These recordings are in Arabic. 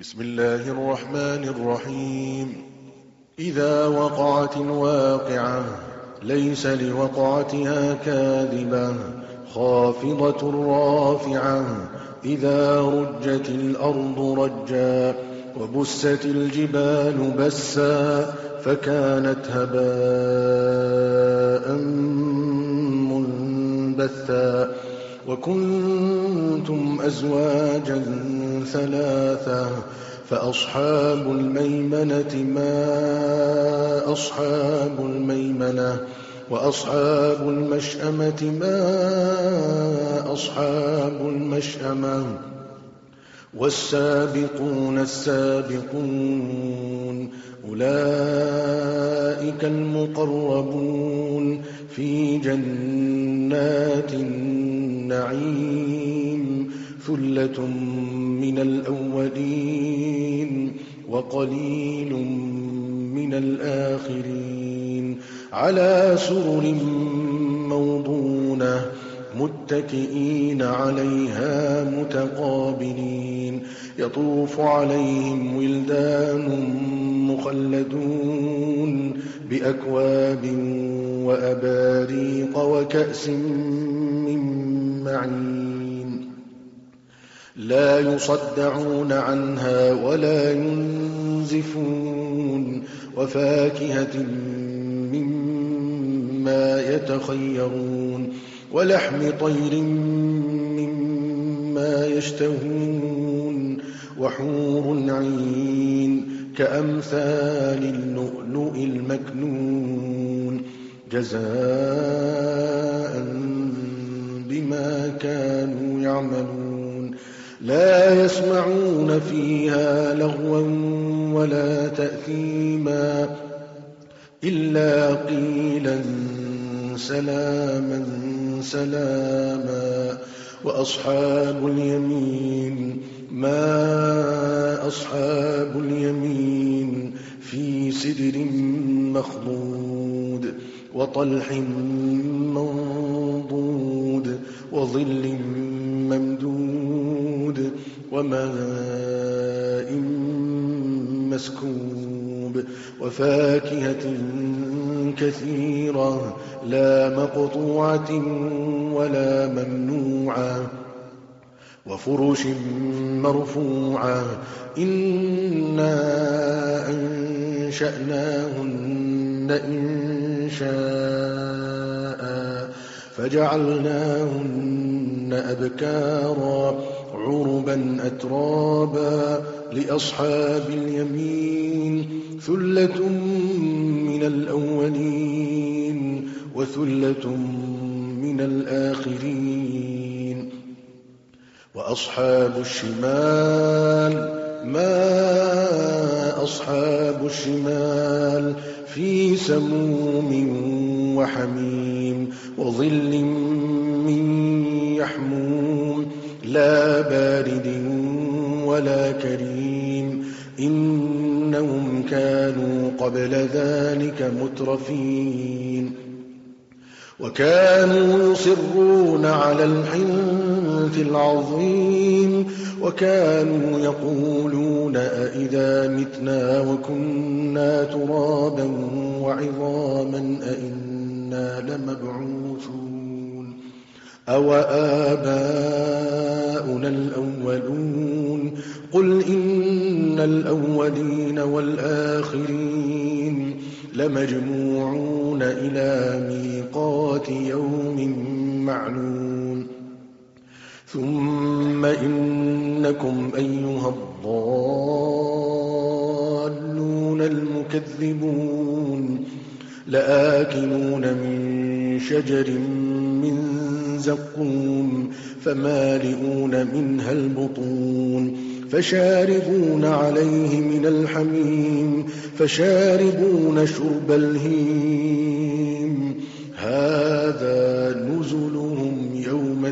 بسم الله الرحمن الرحيم. إذا وقعت الواقعة ليس لوقعتها كاذبة خافضة رافعة إذا رجت الأرض رجا وبست الجبال بسا فكانت هباء منبثا وكنتم أزواجا ثلاثة فأصحاب الميمنة ما أصحاب الميمنة وأصحاب المشأمة ما أصحاب المشأمة والسابقون السابقون أولئك المقربون في جنات النعيم ثلة من الأولين وقليل من الآخرين على سرر موضونة متكئين عليها متقابلين يطوف عليهم ولدان مخلدون بأكواب وأباريق وكأس من معين لا يصدعون عنها ولا ينزفون وفاكهة مما يتخيرون ولحم طير مما يشتهون وحور عين كأمثال اللؤلؤ المكنون جزاء بما كانوا يعملون لا يسمعون فيها لغوا ولا تأثيما إلا قيلا سلاما سلاما وأصحاب اليمين ما أصحاب اليمين في سدر مخضود وطلح منضود وظل ممدود وماء مسكوب وفاكهة كثيرة لا مقطوعة ولا ممنوعة وفرش مرفوعة إنا أنشأناهن إنشاء فجعلناهن أبكارا عربا أترابا لأصحاب اليمين ثلة من الأولين وثلة من الآخرين وأصحاب الشمال ما أصحاب الشمال في سموم وحميم وظل من يحموم لا بارد ولا كريم إنهم كانوا قبل ذلك مترفين وكانوا يصرون على الحنث العظيم وكانوا يقولون أئذا متنا وكنا ترابا وعظاما أئنا لمبعوثون أو آباؤنا الأولون قل إن الأولين والآخرين لمجموعون إلى ميقات يوم معلوم ثم إنكم أيها الضالون المكذبون لآكلون من شجر من زقوم فمالئون منها البطون فشاربون عليه من الحميم فشاربون شرب الهيم هذا نزلهم يوم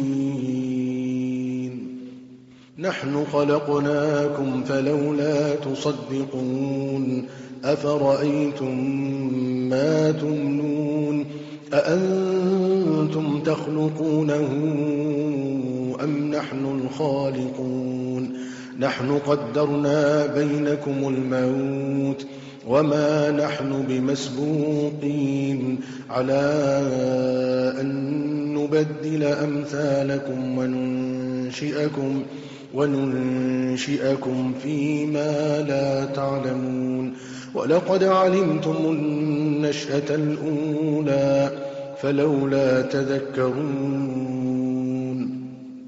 الدين نحن خلقناكم فلولا تصدقون أفرأيتم ما تمنون أأنتم تخلقونه أم نحن الخالقون نحن قدرنا بينكم الموت وما نحن بمسبوقين على أن نبدل أمثالكم وننشئكم فيما لا تعلمون ولقد علمتم النشأة الأولى فلولا تذكرون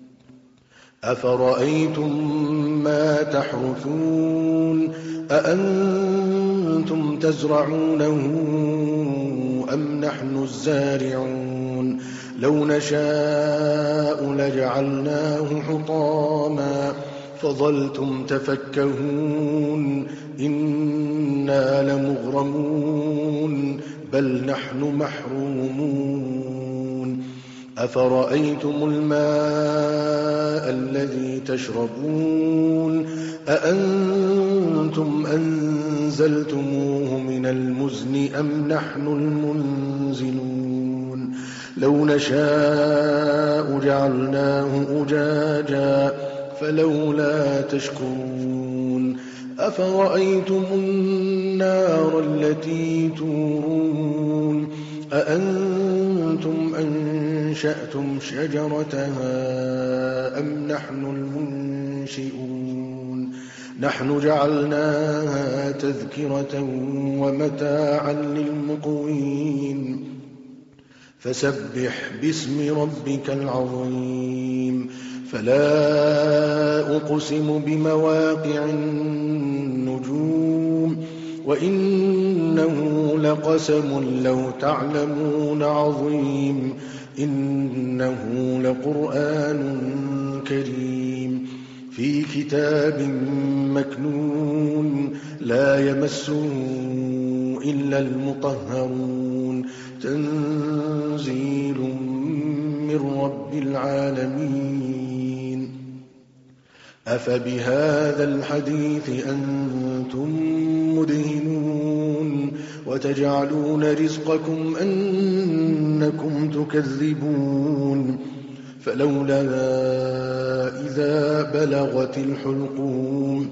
أفرأيتم ما تحرثون أأنتم تزرعونه أم نحن الزارعون لو نشاء لجعلناه حطاما فظلتم تفكهون إنا لمغرمون بل نحن محرومون أفرأيتم الماء الذي تشربون أأنتم أنزلتموه من المزن أم نحن المنزلون لو نشاء جعلناه أجاجا فلولا تشكرون أفرأيتم النار التي تورون أأنتم أنشأتم شجرتها أم نحن المنشئون نحن جعلناها تذكرة ومتاعا للمقوين فسبح باسم ربك العظيم فلا أقسم بمواقع النجوم وإنه لقسم لو تعلمون عظيم إنه لقرآن كريم في كتاب مكنون لا يمسه إلا المطهرون تنزيل من رب العالمين أفبهذا الحديث أنتم مدهنون وتجعلون رزقكم أنكم تكذبون فلولا إذا بلغت الحلقوم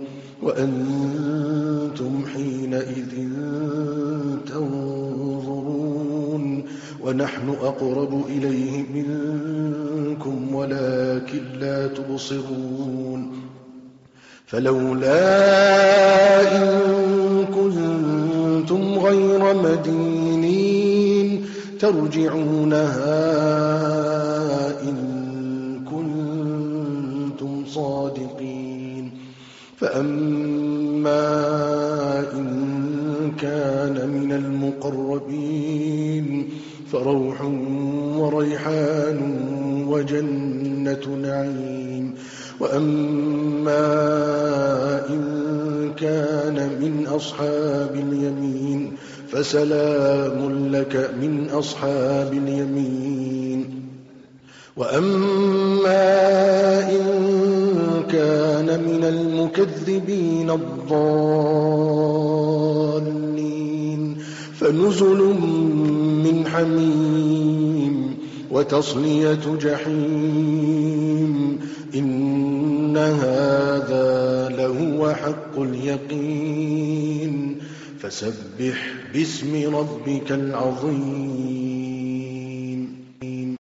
وأنتم حينئذ تنظرون ونحن أقرب إليه منكم ولكن لا تبصرون فلولا إن كنتم غير مدينين ترجعونها إن كنتم صادقين فأما إن كان من المقربين فروح وريحان وجنة نعيم وأما إن كان من أصحاب اليمين فسلام لك من أصحاب اليمين وأما إن كان من المكذبين الضالين فنزل من حميم وتصلية جحيم إن هذا لهو حق اليقين فسبح باسم ربك العظيم